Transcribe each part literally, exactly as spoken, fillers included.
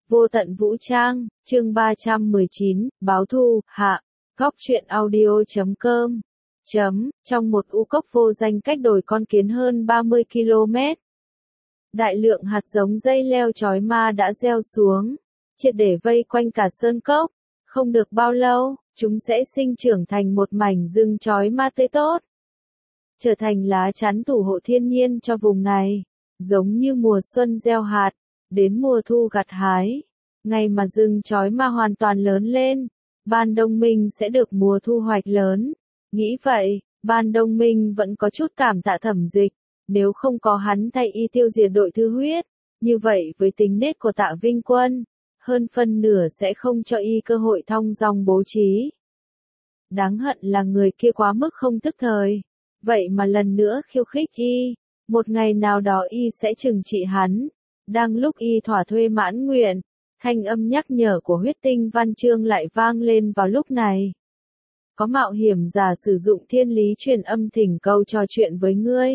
Vô tận vũ trang, chương ba trăm mười chín, báo thù, hạ, góc truyện audio chấm com. Chấm, trong một u cốc vô danh cách đồi con kiến hơn ba mươi ki lô mét. Đại lượng hạt giống dây leo chói ma đã gieo xuống, triệt để vây quanh cả sơn cốc. Không được bao lâu, chúng sẽ sinh trưởng thành một mảnh rừng chói ma tươi tốt, trở thành lá chắn thủ hộ thiên nhiên cho vùng này, giống như mùa xuân gieo hạt, đến mùa thu gặt hái. Ngày mà rừng chói ma hoàn toàn lớn lên, Ban Đông Minh sẽ được mùa thu hoạch lớn. Nghĩ vậy, Ban Đông Minh vẫn có chút cảm tạ Thẩm Dịch, nếu không có hắn thay y tiêu diệt đội Thư Huyết, như vậy với tính nết của Tạ Vinh Quân, hơn phân nửa sẽ không cho y cơ hội thong dong bố trí. Đáng hận là người kia quá mức không tức thời, vậy mà lần nữa khiêu khích y, một ngày nào đó y sẽ trừng trị hắn. Đang lúc y thỏa thuê mãn nguyện, thanh âm nhắc nhở của Huyết Tinh Văn Chương lại vang lên vào lúc này. Có mạo hiểm giả sử dụng thiên lý truyền âm thỉnh cầu trò chuyện với ngươi.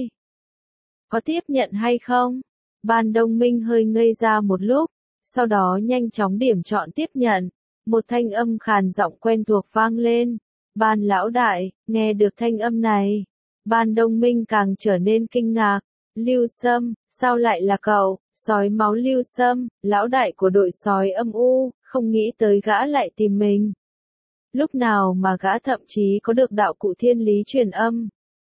Có tiếp nhận hay không? Ban Đông Minh hơi ngây ra một lúc, sau đó nhanh chóng điểm chọn tiếp nhận. Một thanh âm khàn giọng quen thuộc vang lên. Ban lão đại, nghe được thanh âm này, Ban Đông Minh càng trở nên kinh ngạc. Lưu Sâm, sao lại là cậu? Sói máu Lưu Sâm, lão đại của đội sói âm u, không nghĩ tới gã lại tìm mình. Lúc nào mà gã thậm chí có được đạo cụ thiên lý truyền âm.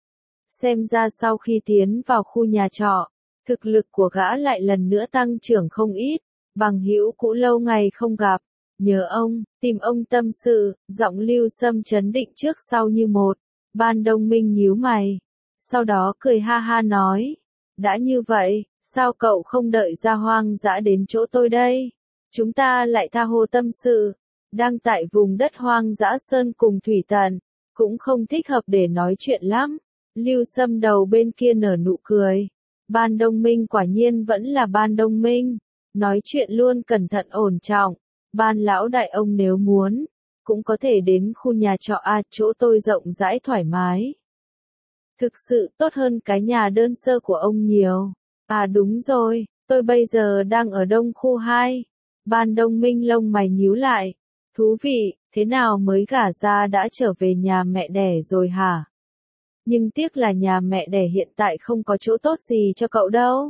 Xem ra sau khi tiến vào khu nhà trọ, thực lực của gã lại lần nữa tăng trưởng không ít. Bằng hữu cũ lâu ngày không gặp, nhớ ông, tìm ông tâm sự. Giọng Lưu Sâm trấn định trước sau như một. Ban Đông Minh nhíu mày, sau đó cười ha ha nói, đã như vậy, sao cậu không đợi ra hoang dã đến chỗ tôi đây? Chúng ta lại tha hồ tâm sự, đang tại vùng đất hoang dã sơn cùng thủy tận, cũng không thích hợp để nói chuyện lắm. Lưu Sâm đầu bên kia nở nụ cười. Ban Đông Minh quả nhiên vẫn là Ban Đông Minh, nói chuyện luôn cẩn thận ổn trọng. Ban lão đại ông nếu muốn, cũng có thể đến khu nhà trọ A, chỗ tôi rộng rãi thoải mái. Thực sự tốt hơn cái nhà đơn sơ của ông nhiều. À đúng rồi, tôi bây giờ đang ở Đông khu hai. Ban Đông Minh lông mày nhíu lại. Thú vị, thế nào mới gả ra đã trở về nhà mẹ đẻ rồi hả? Nhưng tiếc là nhà mẹ đẻ hiện tại không có chỗ tốt gì cho cậu đâu.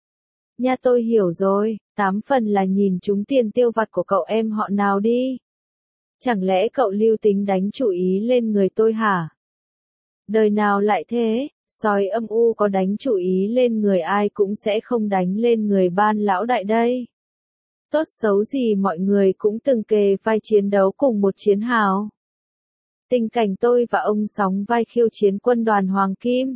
Nha tôi hiểu rồi, tám phần là nhìn trúng tiền tiêu vặt của cậu em họ nào đi. Chẳng lẽ cậu Lưu tính đánh chủ ý lên người tôi hả? Đời nào lại thế, sói âm u có đánh chủ ý lên người ai cũng sẽ không đánh lên người Ban lão đại đây. Tốt xấu gì mọi người cũng từng kề vai chiến đấu cùng một chiến hào. Tình cảnh tôi và ông sóng vai khiêu chiến quân đoàn Hoàng Kim,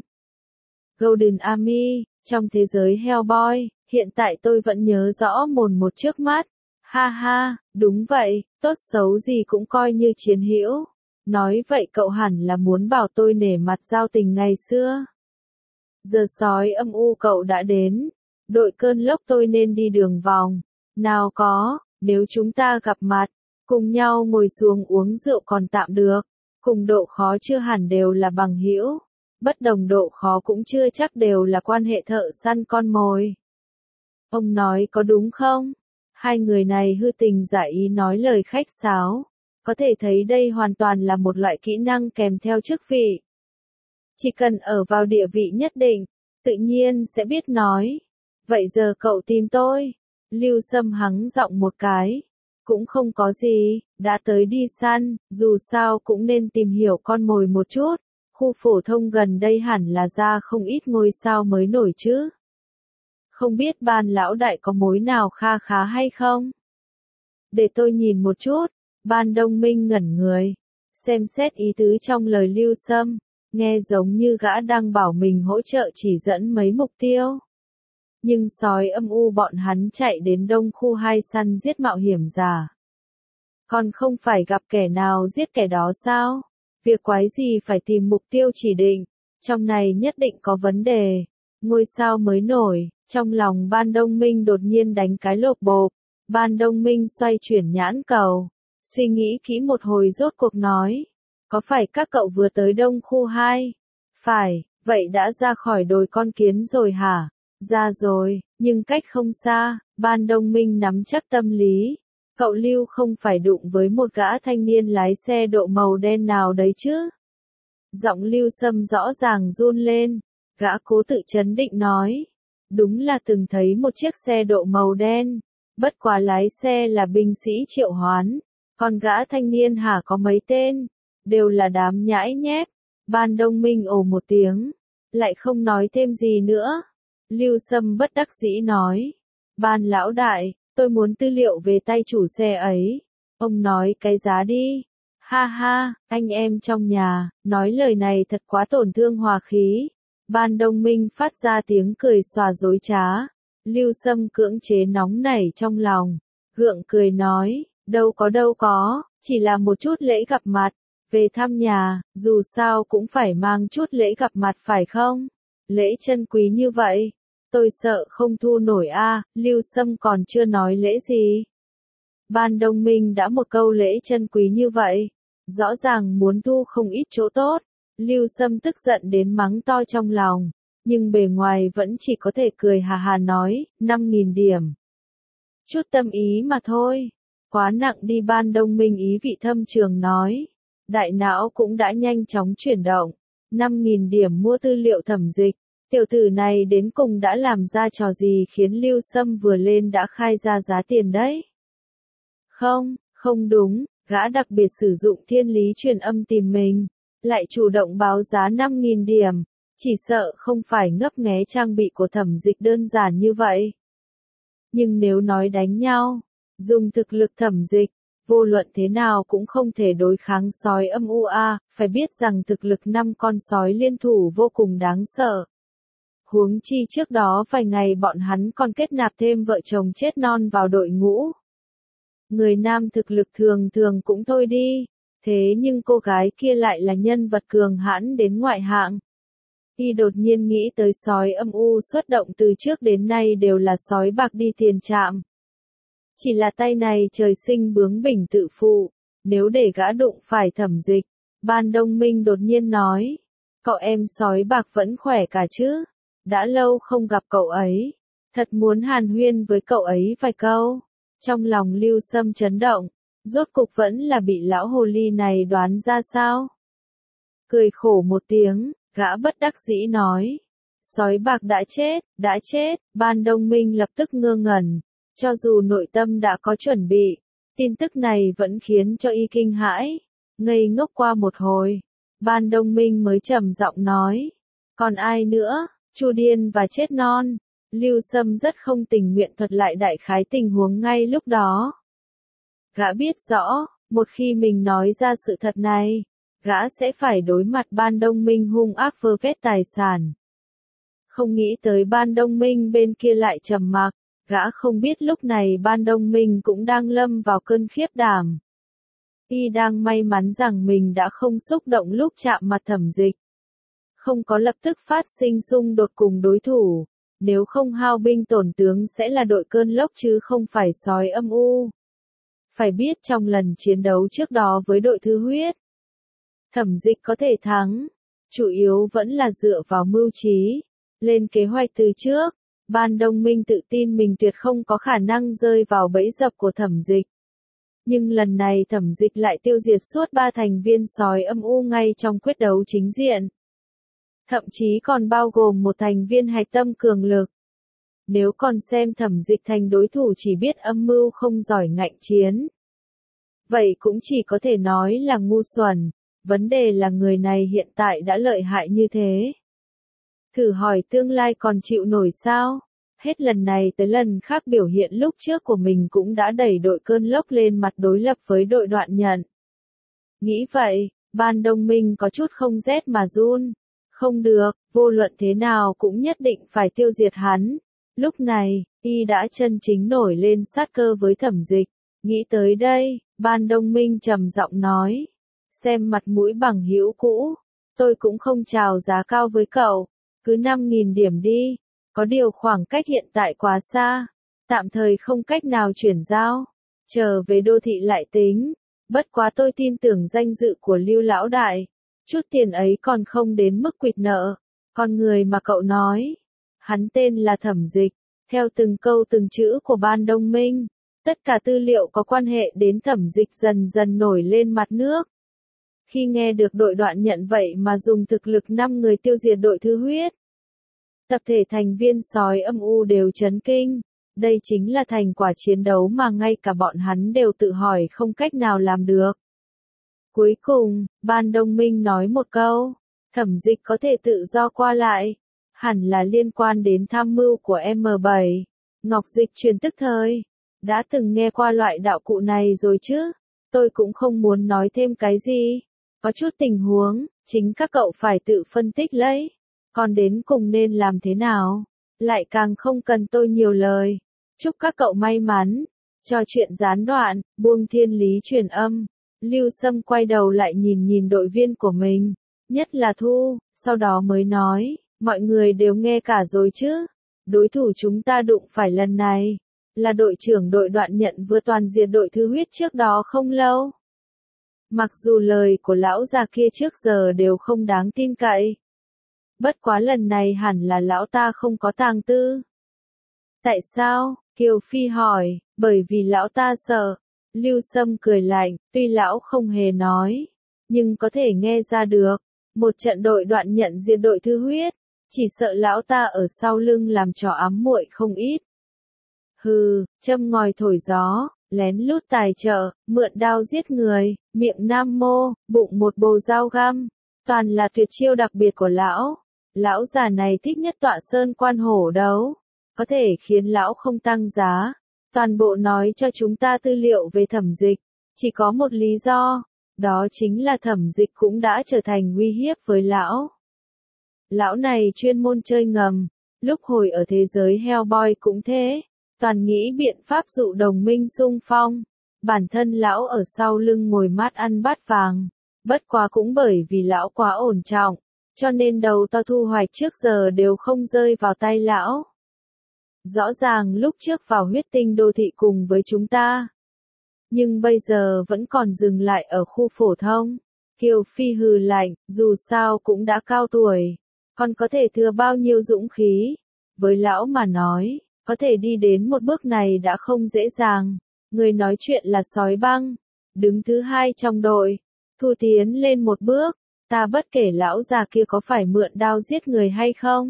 Golden Army, trong thế giới Hellboy, hiện tại tôi vẫn nhớ rõ mồn một trước mắt. Ha ha, đúng vậy, tốt xấu gì cũng coi như chiến hữu. Nói vậy cậu hẳn là muốn bảo tôi nể mặt giao tình ngày xưa. Giờ sói âm u cậu đã đến, đội cơn lốc tôi nên đi đường vòng. Nào có, nếu chúng ta gặp mặt, cùng nhau ngồi xuống uống rượu còn tạm được, cùng độ khó chưa hẳn đều là bằng hữu, bất đồng độ khó cũng chưa chắc đều là quan hệ thợ săn con mồi. Ông nói có đúng không? Hai người này hư tình giả ý nói lời khách sáo, có thể thấy đây hoàn toàn là một loại kỹ năng kèm theo chức vị. Chỉ cần ở vào địa vị nhất định, tự nhiên sẽ biết nói. Vậy giờ cậu tìm tôi. Lưu Sâm hắng giọng một cái. Cũng không có gì, đã tới đi săn, dù sao cũng nên tìm hiểu con mồi một chút. Khu phổ thông gần đây hẳn là ra không ít ngôi sao mới nổi chứ. Không biết Ban lão đại có mối nào kha khá hay không? Để tôi nhìn một chút. Ban Đông Minh ngẩn người, xem xét ý tứ trong lời Lưu Sâm, nghe giống như gã đang bảo mình hỗ trợ chỉ dẫn mấy mục tiêu. Nhưng sói âm u bọn hắn chạy đến Đông khu hai săn giết mạo hiểm giả. Còn không phải gặp kẻ nào giết kẻ đó sao? Việc quái gì phải tìm mục tiêu chỉ định, trong này nhất định có vấn đề. Ngôi sao mới nổi, trong lòng Ban Đông Minh đột nhiên đánh cái lộp bộp. Ban Đông Minh xoay chuyển nhãn cầu, suy nghĩ kỹ một hồi rốt cuộc nói. Có phải các cậu vừa tới Đông khu hai? Phải, vậy đã ra khỏi đồi con kiến rồi hả? Ra rồi, Nhưng cách không xa, Ban Đông Minh nắm chắc tâm lý. Cậu Lưu không phải đụng với một gã thanh niên lái xe độ màu đen nào đấy chứ? Giọng Lưu Sâm rõ ràng run lên. Gã cố tự trấn định nói. Đúng là từng thấy một chiếc xe độ màu đen. Bất quá lái xe là binh sĩ Triệu Hoán. Còn gã thanh niên hả có mấy tên? Đều là đám nhãi nhép. Ban Đông Minh ồ một tiếng. Lại không nói thêm gì nữa. Lưu Sâm bất đắc dĩ nói. Ban lão đại, tôi muốn tư liệu về tay chủ xe ấy. Ông nói cái giá đi. Ha ha, anh em trong nhà, nói lời này thật quá tổn thương hòa khí. Ban Đông Minh phát ra tiếng cười xòa dối trá. Lưu Sâm cưỡng chế nóng nảy trong lòng. Gượng cười nói, đâu có đâu có, chỉ là một chút lễ gặp mặt. Về thăm nhà, dù sao cũng phải mang chút lễ gặp mặt phải không? Lễ chân quý như vậy. Tôi sợ không thu nổi a. Lưu Sâm còn chưa nói lễ gì. Ban Đông Minh đã một câu lễ chân quý như vậy. Rõ ràng muốn thu không ít chỗ tốt. Lưu Sâm tức giận đến mắng to trong lòng. Nhưng bề ngoài vẫn chỉ có thể cười hà hà nói, năm nghìn điểm. Chút tâm ý mà thôi. Quá nặng đi. Ban Đông Minh ý vị thâm trường nói. Đại não cũng đã nhanh chóng chuyển động. năm nghìn điểm mua tư liệu thẩm dịch. Tiểu tử này đến cùng đã làm ra trò gì khiến Lưu Sâm vừa lên đã khai ra giá tiền đấy? Không, không đúng, gã đặc biệt sử dụng thiên lý truyền âm tìm mình, lại chủ động báo giá năm nghìn điểm, chỉ sợ không phải ngấp nghé trang bị của thẩm dịch đơn giản như vậy. Nhưng nếu nói đánh nhau, dùng thực lực thẩm dịch, vô luận thế nào cũng không thể đối kháng sói âm u a, phải biết rằng thực lực năm con sói liên thủ vô cùng đáng sợ. Huống chi trước đó vài ngày bọn hắn còn kết nạp thêm vợ chồng chết non vào đội ngũ. Người nam thực lực thường thường cũng thôi đi, thế nhưng cô gái kia lại là nhân vật cường hãn đến ngoại hạng. Y đột nhiên nghĩ tới sói âm u xuất động từ trước đến nay đều là sói bạc đi tiền trạm. Chỉ là tay này trời sinh bướng bỉnh tự phụ, nếu để gã đụng phải thẩm dịch. Ban Đông Minh đột nhiên nói, cậu em sói bạc vẫn khỏe cả chứ? Đã lâu không gặp cậu ấy, thật muốn hàn huyên với cậu ấy vài câu. Trong lòng Lưu Sâm chấn động, rốt cục vẫn là bị lão hồ ly này đoán ra sao? Cười khổ một tiếng, gã bất đắc dĩ nói, sói bạc đã chết, đã chết. Ban Đông Minh lập tức ngơ ngẩn, cho dù nội tâm đã có chuẩn bị, tin tức này vẫn khiến cho y kinh hãi. Ngây ngốc qua một hồi, Ban Đông Minh mới trầm giọng nói, còn ai nữa? Chu Điên và chết non. Lưu Sâm rất không tình nguyện thuật lại đại khái tình huống ngay lúc đó. Gã biết rõ, một khi mình nói ra sự thật này, gã sẽ phải đối mặt Ban Đông Minh hung ác vơ vét tài sản. Không nghĩ tới Ban Đông Minh bên kia lại trầm mặc, gã không biết lúc này Ban Đông Minh cũng đang lâm vào cơn khiếp đảm. Y đang may mắn rằng mình đã không xúc động lúc chạm mặt thẩm dịch. Không có lập tức phát sinh xung đột cùng đối thủ, nếu không hao binh tổn tướng sẽ là đội cơn lốc chứ không phải sói âm u. Phải biết trong lần chiến đấu trước đó với đội Thư Huyết, thẩm dịch có thể thắng, chủ yếu vẫn là dựa vào mưu trí, lên kế hoạch từ trước. Ban Đông Minh tự tin mình tuyệt không có khả năng rơi vào bẫy dập của thẩm dịch. Nhưng lần này thẩm dịch lại tiêu diệt suốt ba thành viên sói âm u ngay trong quyết đấu chính diện. Thậm chí còn bao gồm một thành viên hạch tâm cường lực. Nếu còn xem thẩm dịch thành đối thủ chỉ biết âm mưu không giỏi ngạnh chiến, vậy cũng chỉ có thể nói là ngu xuẩn. Vấn đề là người này hiện tại đã lợi hại như thế. Thử hỏi tương lai còn chịu nổi sao? Hết lần này tới lần khác biểu hiện lúc trước của mình cũng đã đẩy đội cơn lốc lên mặt đối lập với đội Đoạn Nhận. Nghĩ vậy, Ban Đông Minh có chút không rét mà run. Không được, vô luận thế nào cũng nhất định phải tiêu diệt hắn. Lúc này, y đã chân chính nổi lên sát cơ với thẩm dịch. Nghĩ tới đây, Ban Đông Minh trầm giọng nói. Xem mặt mũi bằng hữu cũ, tôi cũng không chào giá cao với cậu. Cứ năm nghìn điểm đi. Có điều khoảng cách hiện tại quá xa, tạm thời không cách nào chuyển giao. Chờ về đô thị lại tính. Bất quá tôi tin tưởng danh dự của Lưu lão đại. Chút tiền ấy còn không đến mức quỵt nợ. Con người mà cậu nói, hắn tên là thẩm dịch, Theo từng câu từng chữ của ban Đông Minh, tất cả tư liệu có quan hệ đến Thẩm Dịch dần dần nổi lên mặt nước. Khi nghe được đội đoạn nhận vậy mà dùng thực lực năm người tiêu diệt đội Thứ Huyết, tập thể thành viên sói âm u đều chấn kinh. Đây chính là thành quả chiến đấu mà ngay cả bọn hắn đều tự hỏi không cách nào làm được. Cuối cùng, ban Đông Minh nói một câu, Thẩm Dịch có thể tự do qua lại, hẳn là liên quan đến tham mưu của M bảy. Ngọc Dịch truyền tức thời, đã từng nghe qua loại đạo cụ này rồi chứ, tôi cũng không muốn nói thêm cái gì. Có chút tình huống, chính các cậu phải tự phân tích lấy, còn đến cùng nên làm thế nào, lại càng không cần tôi nhiều lời. Chúc các cậu may mắn. Cho chuyện gián đoạn, buông thiên lý truyền âm. Lưu Sâm quay đầu lại nhìn nhìn đội viên của mình, nhất là Thu, sau đó mới nói, mọi người đều nghe cả rồi chứ. Đối thủ chúng ta đụng phải lần này, là đội trưởng đội đoạn nhận vừa toàn diệt đội Thứ Huyết trước đó không lâu. Mặc dù lời của lão già kia trước giờ đều không đáng tin cậy. Bất quá lần này hẳn là lão ta không có tàng tư. Tại sao? Kiều Phi hỏi, bởi vì lão ta sợ. Lưu Sâm cười lạnh, tuy lão không hề nói, nhưng có thể nghe ra được, một trận đội đoạn nhận diệt đội Thứ Huyết, chỉ sợ lão ta ở sau lưng làm trò ám muội không ít. Hừ, châm ngòi thổi gió, lén lút tài trợ, mượn đao giết người, miệng nam mô, bụng một bầu dao găm, toàn là tuyệt chiêu đặc biệt của lão. Lão già này thích nhất tọa sơn quan hổ đấu, có thể khiến lão không tăng giá. Toàn bộ nói cho chúng ta tư liệu về Thẩm Dịch, chỉ có một lý do, đó chính là Thẩm Dịch cũng đã trở thành uy hiếp với lão. Lão này chuyên môn chơi ngầm, lúc hồi ở thế giới Hellboy cũng thế, toàn nghĩ biện pháp dụ đồng minh xung phong. Bản thân lão ở sau lưng ngồi mát ăn bát vàng, bất quá cũng bởi vì lão quá ổn trọng, cho nên đầu to thu hoạch trước giờ đều không rơi vào tay lão. Rõ ràng lúc trước vào huyết tinh đô thị cùng với chúng ta, nhưng bây giờ vẫn còn dừng lại ở khu phổ thông. Kiều Phi hừ lạnh, dù sao cũng đã cao tuổi, còn có thể thừa bao nhiêu dũng khí. Với lão mà nói, có thể đi đến một bước này đã không dễ dàng. Người nói chuyện là Sói Băng, đứng thứ hai trong đội. Thu tiến lên một bước, ta bất kể lão già kia có phải mượn đao giết người hay không.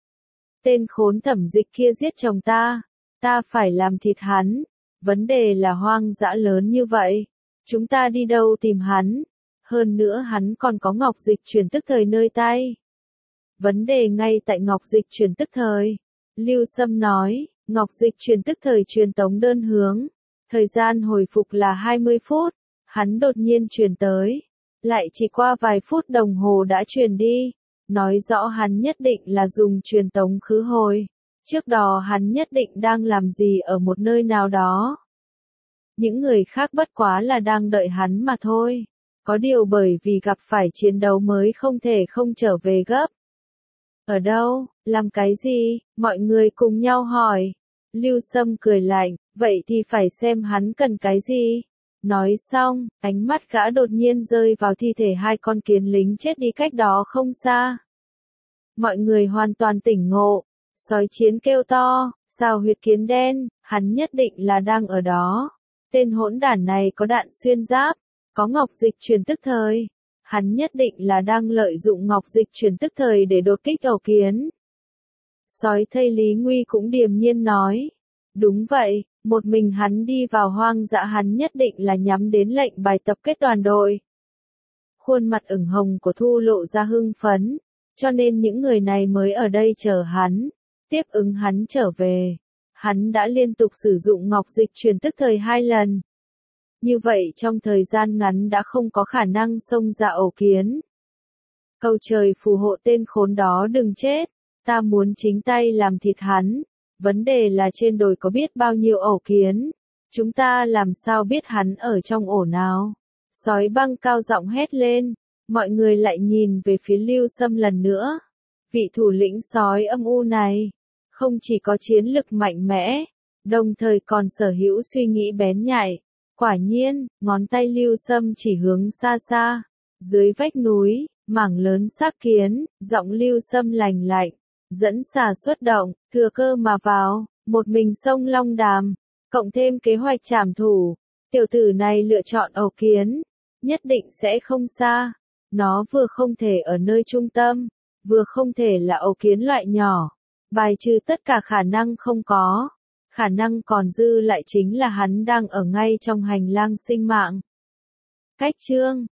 Tên khốn Thẩm Dịch kia giết chồng ta, ta phải làm thịt hắn. Vấn đề là hoang dã lớn như vậy, chúng ta đi đâu tìm hắn? Hơn nữa hắn còn có Ngọc Dịch truyền tức thời nơi tay. Vấn đề ngay tại Ngọc Dịch truyền tức thời. Lưu Sâm nói, Ngọc Dịch truyền tức thời truyền tống đơn hướng. Thời gian hồi phục là hai mươi phút, hắn đột nhiên truyền tới. Lại chỉ qua vài phút đồng hồ đã truyền đi. Nói rõ hắn nhất định là dùng truyền tống khứ hồi. Trước đó hắn nhất định đang làm gì ở một nơi nào đó. Những người khác bất quá là đang đợi hắn mà thôi. Có điều bởi vì gặp phải chiến đấu mới không thể không trở về gấp. Ở đâu, làm cái gì, mọi người cùng nhau hỏi. Lưu Sâm cười lạnh, vậy thì phải xem hắn cần cái gì. Nói xong, ánh mắt gã đột nhiên rơi vào thi thể hai con kiến lính chết đi cách đó không xa. Mọi người hoàn toàn tỉnh ngộ. Sói Chiến kêu to, sao huyệt kiến đen, hắn nhất định là đang ở đó. Tên hỗn đản này có đạn xuyên giáp, có Ngọc Dịch truyền tức thời. Hắn nhất định là đang lợi dụng Ngọc Dịch truyền tức thời để đột kích ẩu kiến. Sói thây Lý Nguy cũng điềm nhiên nói. Đúng vậy, một mình hắn đi vào hoang dã hắn nhất định là nhắm đến lệnh bài tập kết đoàn đội. Khuôn mặt ửng hồng của Thu lộ ra hưng phấn, cho nên những người này mới ở đây chờ hắn, tiếp ứng hắn trở về. Hắn đã liên tục sử dụng Ngọc Dịch truyền tức thời hai lần. Như vậy trong thời gian ngắn đã không có khả năng xông ra ẩu kiến. Cầu trời phù hộ tên khốn đó đừng chết, ta muốn chính tay làm thịt hắn. Vấn đề là trên đồi có biết bao nhiêu ẩu kiến, chúng ta làm sao biết hắn ở trong ổ nào. Sói Băng cao giọng hét lên, mọi người lại nhìn về phía Lưu Sâm lần nữa. Vị thủ lĩnh sói âm u này, không chỉ có chiến lực mạnh mẽ, đồng thời còn sở hữu suy nghĩ bén nhạy. Quả nhiên, ngón tay Lưu Sâm chỉ hướng xa xa, dưới vách núi, mảng lớn xác kiến, giọng Lưu Sâm lành lạnh, dẫn xà xuất động, thừa cơ mà vào, một mình xông Long Đàm, cộng thêm kế hoạch trảm thủ, tiểu tử này lựa chọn Âu Kiến, nhất định sẽ không xa. Nó vừa không thể ở nơi trung tâm, vừa không thể là Âu Kiến loại nhỏ, bài trừ tất cả khả năng không có. Khả năng còn dư lại chính là hắn đang ở ngay trong hành lang sinh mạng. Cách chương